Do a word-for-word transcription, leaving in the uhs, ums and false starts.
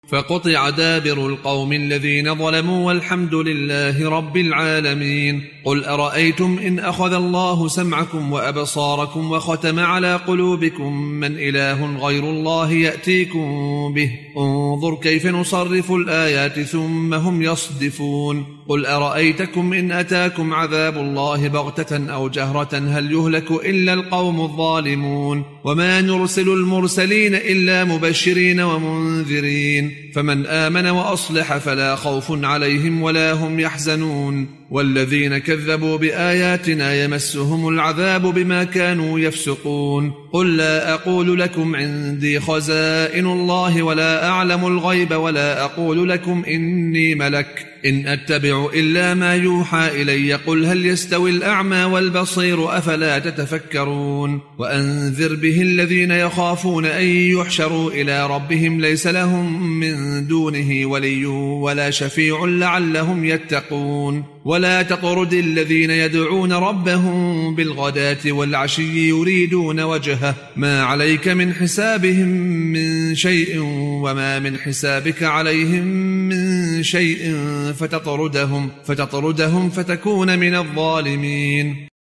فقطع دابر القوم الذين ظلموا والحمد لله رب العالمين. قل أرأيتم إن أخذ الله سمعكم وأبصاركم وختم على قلوبكم من إله غير الله يأتيكم به انظر كيف نصرف الآيات ثم هم يصدفون. قل أرأيتكم إن أتاكم عذاب الله بغتة أو جهرة هل يهلك إلا القوم الظالمون. وما نرسل المرسلين إلا مبشرين ومنذرين فمن آمن وأصلح فلا خوف عليهم ولا هم يحزنون. والذين كذبوا بآياتنا يمسهم العذاب بما كانوا يفسقون. قل لا أقول لكم عندي خزائن الله ولا أعلم الغيب ولا أقول لكم إني ملك إن أتبع إلا ما يوحى إلي قل هل يستوي الأعمى والبصير أفلا تتفكرون. وأنذر به الذين يخافون أن يحشروا إلى ربهم ليس لهم من دونه ولي ولا شفيع لعلهم يتقون. ولا تطرد الذين يدعون ربهم بالغداة والعشي يريدون وجهه ما عليك من حسابهم من شيء وما من حسابك عليهم من شيء فتطردهم, فتطردهم فتكون من الظالمين.